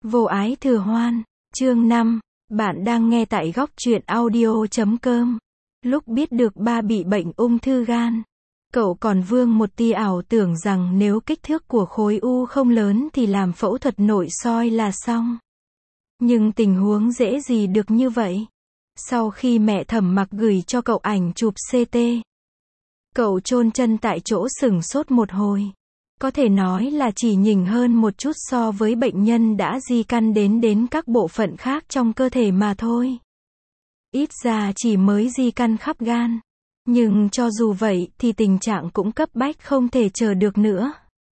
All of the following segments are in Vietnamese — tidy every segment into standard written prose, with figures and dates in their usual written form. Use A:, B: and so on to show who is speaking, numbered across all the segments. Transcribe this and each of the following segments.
A: Vô ái thừa hoan, chương 5, bạn đang nghe tại góc truyện audio.com. Lúc biết được ba bị bệnh ung thư gan, cậu còn vương một tia ảo tưởng rằng nếu kích thước của khối u không lớn thì làm phẫu thuật nội soi là xong. Nhưng tình huống dễ gì được như vậy. Sau khi mẹ Thẩm Mặc gửi cho cậu ảnh chụp CT, cậu chôn chân tại chỗ sửng sốt một hồi. Có thể nói là chỉ nhỉnh hơn một chút so với bệnh nhân đã di căn đến các bộ phận khác trong cơ thể mà thôi. Ít ra chỉ mới di căn khắp gan. Nhưng cho dù vậy thì tình trạng cũng cấp bách không thể chờ được nữa.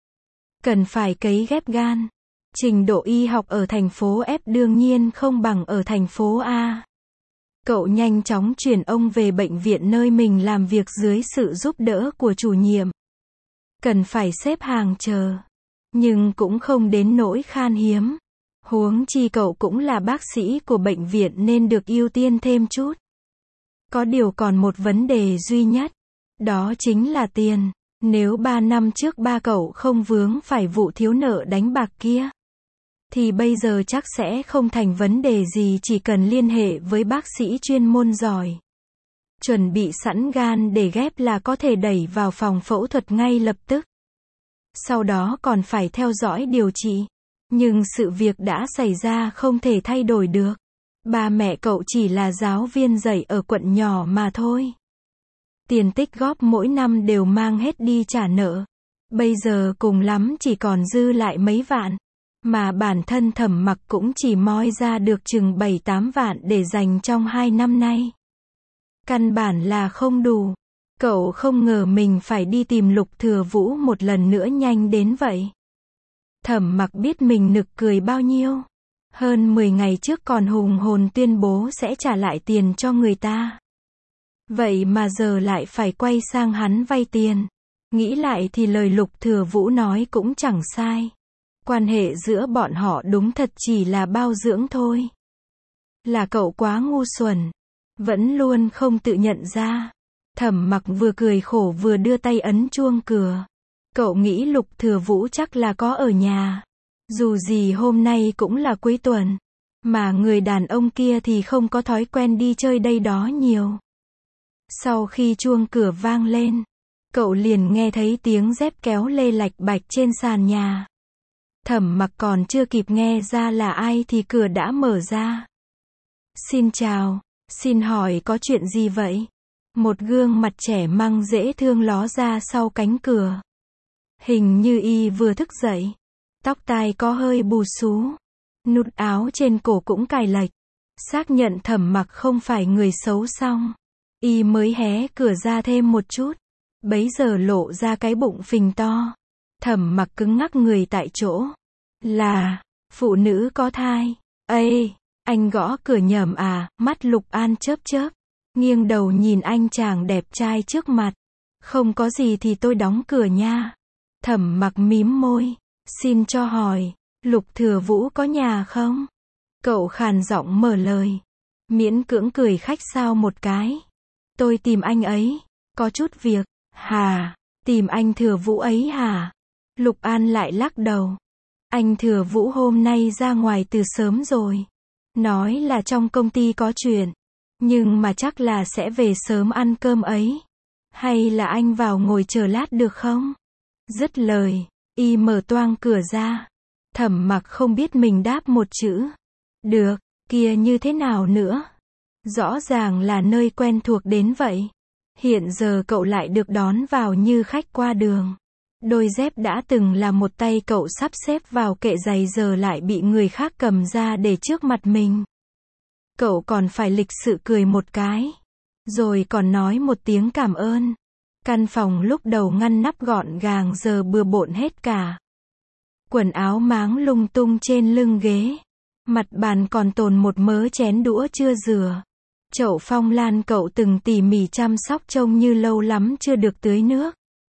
A: Cần phải cấy ghép gan. Trình độ y học ở thành phố F đương nhiên không bằng ở thành phố A. Cậu nhanh chóng chuyển ông về bệnh viện nơi mình làm việc dưới sự giúp đỡ của chủ nhiệm. Cần phải xếp hàng chờ. Nhưng cũng không đến nỗi khan hiếm. Huống chi cậu cũng là bác sĩ của bệnh viện nên được ưu tiên thêm chút. Có điều còn một vấn đề duy nhất. Đó chính là tiền. Nếu 3 năm trước ba cậu không vướng phải vụ thiếu nợ đánh bạc kia, thì bây giờ chắc sẽ không thành vấn đề gì, chỉ cần liên hệ với bác sĩ chuyên môn giỏi. Chuẩn bị sẵn gan để ghép là có thể đẩy vào phòng phẫu thuật ngay lập tức. Sau đó còn phải theo dõi điều trị. Nhưng sự việc đã xảy ra không thể thay đổi được. Ba mẹ cậu chỉ là giáo viên dạy ở quận nhỏ mà thôi. Tiền tích góp mỗi năm đều mang hết đi trả nợ. Bây giờ cùng lắm chỉ còn dư lại mấy vạn. Mà bản thân Thẩm Mặc cũng chỉ moi ra được chừng 7-8 vạn để dành trong 2 năm nay. Căn bản là không đủ. Cậu không ngờ mình phải đi tìm Lục Thừa Vũ một lần nữa nhanh đến vậy. Thẩm Mặc biết mình nực cười bao nhiêu. Hơn 10 ngày trước còn hùng hồn tuyên bố sẽ trả lại tiền cho người ta. Vậy mà giờ lại phải quay sang hắn vay tiền. Nghĩ lại thì lời Lục Thừa Vũ nói cũng chẳng sai. Quan hệ giữa bọn họ đúng thật chỉ là bao dưỡng thôi. Là cậu quá ngu xuẩn. Vẫn luôn không tự nhận ra. Thẩm Mặc vừa cười khổ vừa đưa tay ấn chuông cửa. Cậu nghĩ Lục Thừa Vũ chắc là có ở nhà. Dù gì hôm nay cũng là cuối tuần. Mà người đàn ông kia thì không có thói quen đi chơi đây đó nhiều. Sau khi chuông cửa vang lên, cậu liền nghe thấy tiếng dép kéo lê lạch bạch trên sàn nhà. Thẩm Mặc còn chưa kịp nghe ra là ai thì cửa đã mở ra. Xin chào, xin hỏi có chuyện gì vậy? Một gương mặt trẻ măng dễ thương ló ra sau cánh cửa. Hình như y vừa thức dậy. Tóc tai có hơi bù xú. Nút áo trên cổ cũng cài lệch. Xác nhận Thẩm Mặc không phải người xấu xong, y mới hé cửa ra thêm một chút. Bấy giờ lộ ra cái bụng phình to. Thẩm Mặc cứng ngắc người tại chỗ. Là phụ nữ có thai. Ê, anh gõ cửa nhầm à? Mắt Lục An chớp chớp, nghiêng đầu nhìn anh chàng đẹp trai trước mặt. Không có gì thì tôi đóng cửa nha. Thẩm Mặc mím môi. Xin cho hỏi, Lục Thừa Vũ có nhà không? Cậu khàn giọng mở lời. Miễn cưỡng cười khách sáo một cái. Tôi tìm anh ấy. Có chút việc. Hà, tìm anh Thừa Vũ ấy hả? Lục An lại lắc đầu. Anh Thừa Vũ hôm nay ra ngoài từ sớm rồi. Nói là trong công ty có chuyện. Nhưng mà chắc là sẽ về sớm ăn cơm ấy. Hay là anh vào ngồi chờ lát được không? Dứt lời, y mở toang cửa ra. Thẩm Mặc không biết mình đáp một chữ. Được, kia như thế nào nữa? Rõ ràng là nơi quen thuộc đến vậy. Hiện giờ cậu lại được đón vào như khách qua đường. Đôi dép đã từng là một tay cậu sắp xếp vào kệ giày giờ lại bị người khác cầm ra để trước mặt mình. Cậu còn phải lịch sự cười một cái. Rồi còn nói một tiếng cảm ơn. Căn phòng lúc đầu ngăn nắp gọn gàng giờ bừa bộn hết cả. Quần áo máng lung tung trên lưng ghế. Mặt bàn còn tồn một mớ chén đũa chưa rửa. Chậu phong lan cậu từng tỉ mỉ chăm sóc trông như lâu lắm chưa được tưới nước.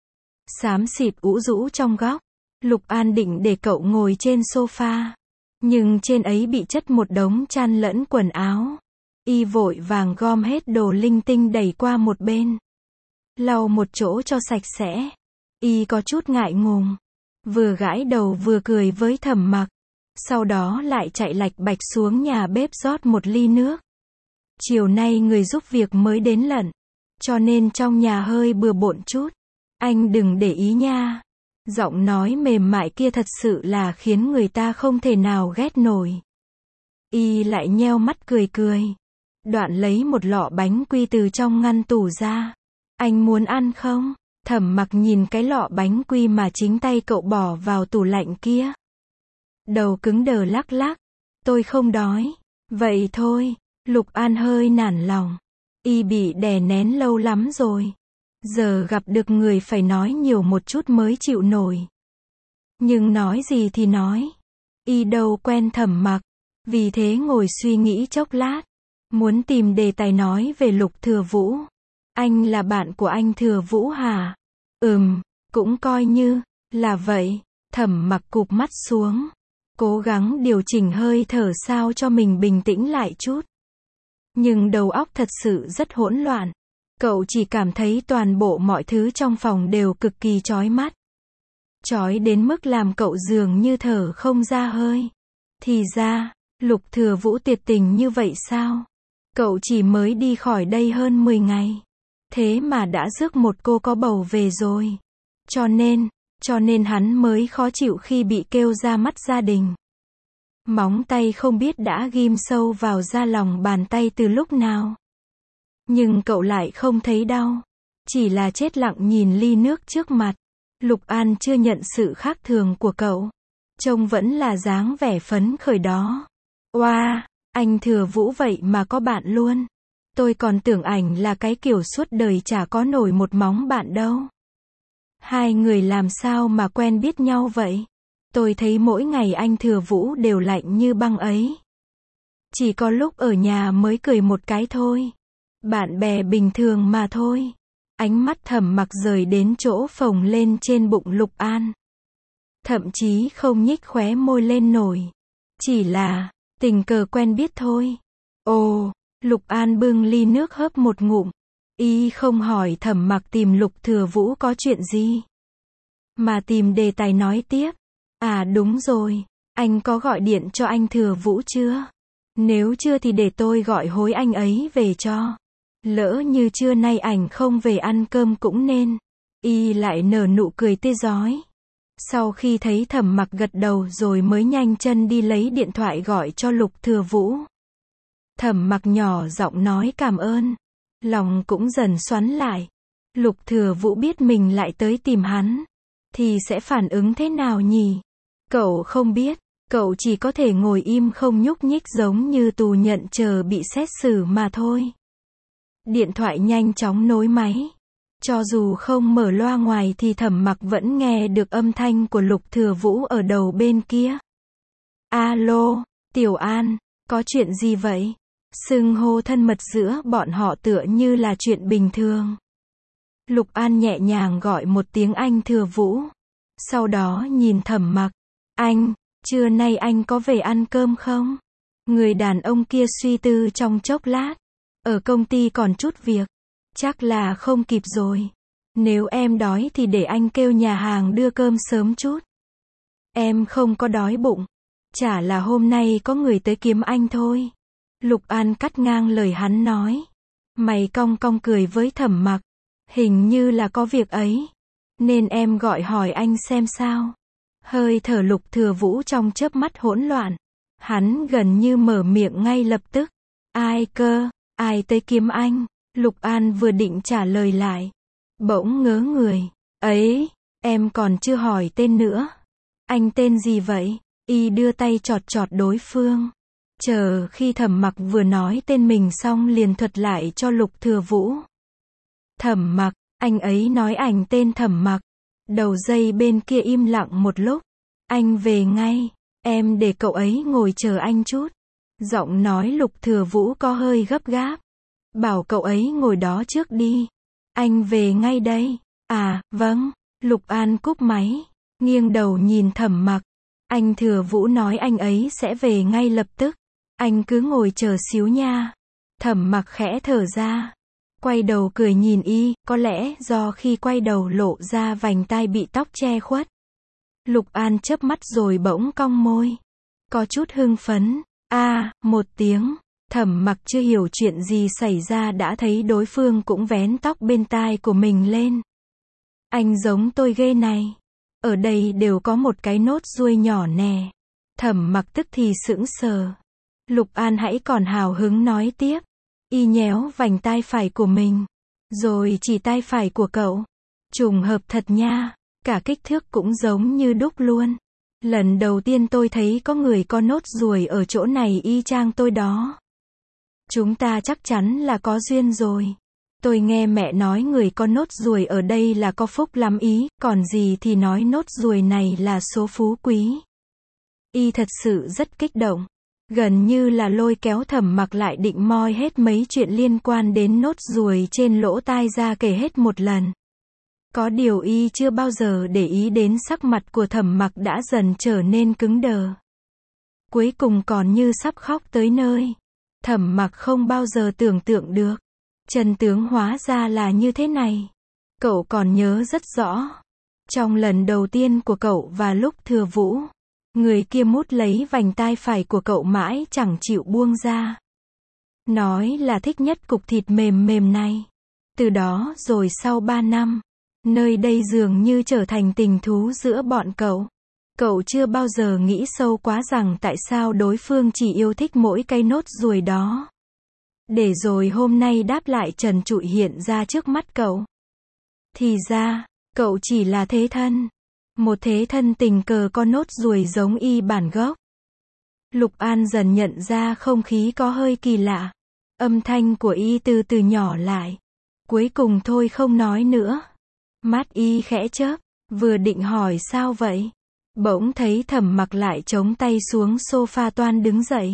A: Xám xịt ũ rũ trong góc. Lục An định để cậu ngồi trên sofa. Nhưng trên ấy bị chất một đống chăn lẫn quần áo. Y vội vàng gom hết đồ linh tinh đẩy qua một bên. Lau một chỗ cho sạch sẽ. Y có chút ngại ngùng. Vừa gãi đầu vừa cười với Thẩm Mặc. Sau đó lại chạy lạch bạch xuống nhà bếp rót một ly nước. Chiều nay người giúp việc mới đến lận, cho nên trong nhà hơi bừa bộn chút. Anh đừng để ý nha. Giọng nói mềm mại kia thật sự là khiến người ta không thể nào ghét nổi. Y lại nheo mắt cười cười. Đoạn lấy một lọ bánh quy từ trong ngăn tủ ra. Anh muốn ăn không? Thẩm Mặc nhìn cái lọ bánh quy mà chính tay cậu bỏ vào tủ lạnh kia. Đầu cứng đờ lắc lắc. Tôi không đói. Vậy thôi. Lục An hơi nản lòng. Y bị đè nén lâu lắm rồi. Giờ gặp được người phải nói nhiều một chút mới chịu nổi. Nhưng nói gì thì nói. Y đâu quen Thẩm Mặc. Vì thế ngồi suy nghĩ chốc lát. Muốn tìm đề tài nói về Lục Thừa Vũ. Anh là bạn của anh Thừa Vũ hả? Cũng coi như là vậy. Thẩm Mặc cụp mắt xuống. Cố gắng điều chỉnh hơi thở sao cho mình bình tĩnh lại chút. Nhưng đầu óc thật sự rất hỗn loạn. Cậu chỉ cảm thấy toàn bộ mọi thứ trong phòng đều cực kỳ chói mắt. Chói đến mức làm cậu dường như thở không ra hơi. Thì ra, Lục Thừa Vũ tuyệt tình như vậy sao? Cậu chỉ mới đi khỏi đây hơn 10 ngày. Thế mà đã rước một cô có bầu về rồi. Cho nên hắn mới khó chịu khi bị kêu ra mắt gia đình. Móng tay không biết đã ghim sâu vào da lòng bàn tay từ lúc nào. Nhưng cậu lại không thấy đau. Chỉ là chết lặng nhìn ly nước trước mặt. Lục An chưa nhận sự khác thường của cậu. Trông vẫn là dáng vẻ phấn khởi đó. Oa, anh Thừa Vũ vậy mà có bạn luôn. Tôi còn tưởng ảnh là cái kiểu suốt đời chả có nổi một móng bạn đâu. Hai người làm sao mà quen biết nhau vậy? Tôi thấy mỗi ngày anh Thừa Vũ đều lạnh như băng ấy. Chỉ có lúc ở nhà mới cười một cái thôi. Bạn bè bình thường mà thôi. Ánh mắt Thẩm Mặc rời đến chỗ phồng lên trên bụng Lục An. Thậm chí không nhích khóe môi lên nổi. Chỉ là tình cờ quen biết thôi. Ồ, Lục An bưng ly nước hớp một ngụm. Y không hỏi Thẩm Mặc tìm Lục Thừa Vũ có chuyện gì, mà tìm đề tài nói tiếp. À đúng rồi, anh có gọi điện cho anh Thừa Vũ chưa? Nếu chưa thì để tôi gọi hối anh ấy về cho. Lỡ như trưa nay ảnh không về ăn cơm cũng nên. Y lại nở nụ cười tươi rói. Sau khi thấy Thẩm Mặc gật đầu rồi mới nhanh chân đi lấy điện thoại gọi cho Lục Thừa Vũ. Thẩm Mặc nhỏ giọng nói cảm ơn. Lòng cũng dần xoắn lại. Lục Thừa Vũ biết mình lại tới tìm hắn, thì sẽ phản ứng thế nào nhỉ? Cậu không biết, cậu chỉ có thể ngồi im không nhúc nhích giống như tù nhận chờ bị xét xử mà thôi. Điện thoại nhanh chóng nối máy. Cho dù không mở loa ngoài thì Thẩm Mặc vẫn nghe được âm thanh của Lục Thừa Vũ ở đầu bên kia. Alo, Tiểu An, có chuyện gì vậy? Xưng hô thân mật giữa bọn họ tựa như là chuyện bình thường. Lục An nhẹ nhàng gọi một tiếng anh Thừa Vũ. Sau đó nhìn Thẩm Mặc. Anh, trưa nay anh có về ăn cơm không? Người đàn ông kia suy tư trong chốc lát. Ở công ty còn chút việc. Chắc là không kịp rồi. Nếu em đói thì để anh kêu nhà hàng đưa cơm sớm chút. Em không có đói bụng. Chả là hôm nay có người tới kiếm anh thôi. Lục An cắt ngang lời hắn nói. Mày cong cong cười với Thẩm Mặc. Hình như là có việc ấy. Nên em gọi hỏi anh xem sao. Hơi thở Lục Thừa Vũ trong chớp mắt hỗn loạn. Hắn gần như mở miệng ngay lập tức. Ai cơ? Ai tới kiếm anh? Lục An vừa định trả lời lại. Bỗng ngớ người. Ấy, em còn chưa hỏi tên nữa. Anh tên gì vậy? Y đưa tay chọt chọt đối phương. Chờ khi Thẩm Mặc vừa nói tên mình xong liền thuật lại cho Lục Thừa Vũ. Thẩm Mặc, anh ấy nói ảnh tên Thẩm Mặc. Đầu dây bên kia im lặng một lúc. Anh về ngay, em để cậu ấy ngồi chờ anh chút. Giọng nói Lục Thừa Vũ có hơi gấp gáp. Bảo cậu ấy ngồi đó trước đi. Anh về ngay đây. À, vâng. Lục An cúp máy, nghiêng đầu nhìn Thẩm Mặc. Anh Thừa Vũ nói anh ấy sẽ về ngay lập tức. Anh cứ ngồi chờ xíu nha. Thẩm Mặc khẽ thở ra. Quay đầu cười nhìn y, có lẽ do khi quay đầu lộ ra vành tai bị tóc che khuất. Lục An chớp mắt rồi bỗng cong môi. có chút hưng phấn. Một tiếng. Thẩm Mặc chưa hiểu chuyện gì xảy ra đã thấy đối phương cũng vén tóc bên tai của mình lên. Anh giống tôi ghê này. Ở đây đều có một cái nốt ruồi nhỏ nè. Thẩm Mặc tức thì sững sờ. Lục An hãy còn hào hứng nói tiếp. Y nhéo vành tai phải của mình. Rồi chỉ tai phải của cậu. Trùng hợp thật nha. Cả kích thước cũng giống như đúc luôn. Lần đầu tiên tôi thấy có người có nốt ruồi ở chỗ này y chang tôi đó. Chúng ta chắc chắn là có duyên rồi. Tôi nghe mẹ nói người có nốt ruồi ở đây là có phúc lắm ý, còn gì thì nói nốt ruồi này là số phú quý. Y thật sự rất kích động. Gần như là lôi kéo Thẩm Mặc lại định moi hết mấy chuyện liên quan đến nốt ruồi trên lỗ tai ra kể hết một lần. Có điều y chưa bao giờ để ý đến sắc mặt của Thẩm Mặc đã dần trở nên cứng đờ. Cuối cùng còn như sắp khóc tới nơi. Thẩm Mặc không bao giờ tưởng tượng được. Chân tướng hóa ra là như thế này. Cậu còn nhớ rất rõ. Trong lần đầu tiên của cậu và lúc Thừa Vũ, người kia mút lấy vành tai phải của cậu mãi chẳng chịu buông ra. Nói là thích nhất cục thịt mềm mềm này. Từ đó rồi sau 3 năm, nơi đây dường như trở thành tình thú giữa bọn cậu. Cậu chưa bao giờ nghĩ sâu quá rằng tại sao đối phương chỉ yêu thích mỗi cái nốt ruồi đó. Để rồi hôm nay đáp lại trần trụi hiện ra trước mắt cậu. Thì ra, cậu chỉ là thế thân. Một thế thân tình cờ có nốt ruồi giống y bản gốc. Lục An dần nhận ra không khí có hơi kỳ lạ. Âm thanh của y từ từ nhỏ lại. Cuối cùng thôi không nói nữa. Mắt y khẽ chớp, vừa định hỏi sao vậy. Bỗng thấy Thẩm Mặc lại chống tay xuống sofa toan đứng dậy.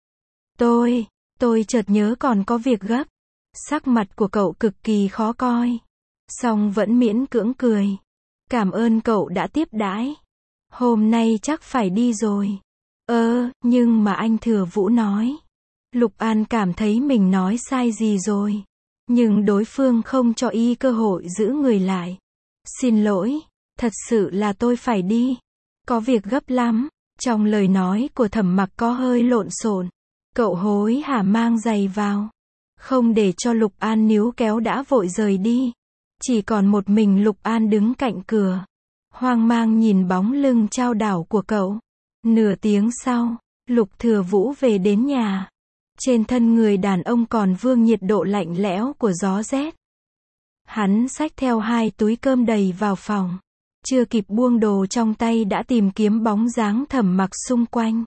A: Tôi chợt nhớ còn có việc gấp. Sắc mặt của cậu cực kỳ khó coi. Song vẫn miễn cưỡng cười. Cảm ơn cậu đã tiếp đãi. Hôm nay chắc phải đi rồi. Nhưng mà anh Thừa Vũ nói. Lục An cảm thấy mình nói sai gì rồi. Nhưng đối phương không cho y cơ hội giữ người lại. Xin lỗi, thật sự là tôi phải đi. Có việc gấp lắm. Trong lời nói của Thẩm Mặc có hơi lộn xộn. Cậu hối hả mang giày vào. Không để cho Lục An níu kéo đã vội rời đi. Chỉ còn một mình Lục An đứng cạnh cửa. Hoang mang nhìn bóng lưng chao đảo của cậu. Nửa tiếng sau, Lục Thừa Vũ về đến nhà. Trên thân người đàn ông còn vương nhiệt độ lạnh lẽo của gió rét. Hắn xách theo 2 túi cơm đầy vào phòng. Chưa kịp buông đồ trong tay đã tìm kiếm bóng dáng Thẩm Mặc xung quanh.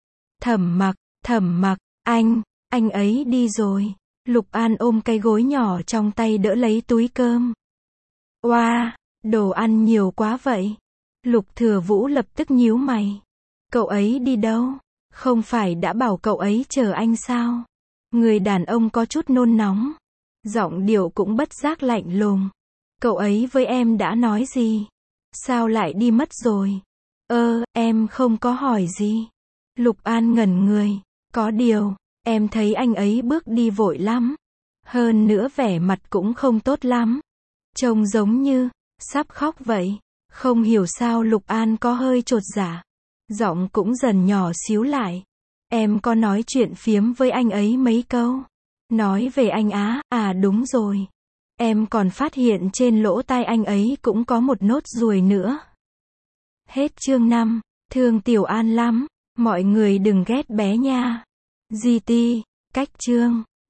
A: Thẩm Mặc, anh ấy đi rồi. Lục An ôm cái gối nhỏ trong tay đỡ lấy túi cơm. Oa, đồ ăn nhiều quá vậy. Lục Thừa Vũ lập tức nhíu mày. Cậu ấy đi đâu? Không phải đã bảo cậu ấy chờ anh sao? Người đàn ông có chút nôn nóng. Giọng điệu cũng bất giác lạnh lùng. Cậu ấy với em đã nói gì? Sao lại đi mất rồi? Em không có hỏi gì. Lục An ngẩn người. Có điều, em thấy anh ấy bước đi vội lắm. Hơn nữa vẻ mặt cũng không tốt lắm. Trông giống như sắp khóc vậy. Không hiểu sao Lục An có hơi chột dạ. Giọng cũng dần nhỏ xíu lại. Em có nói chuyện phiếm với anh ấy mấy câu. Nói về anh á, đúng rồi. Em còn phát hiện trên lỗ tai anh ấy cũng có một nốt ruồi nữa. Hết chương 5. Thương Tiểu An lắm. Mọi người đừng ghét bé nha. GT. Cách chương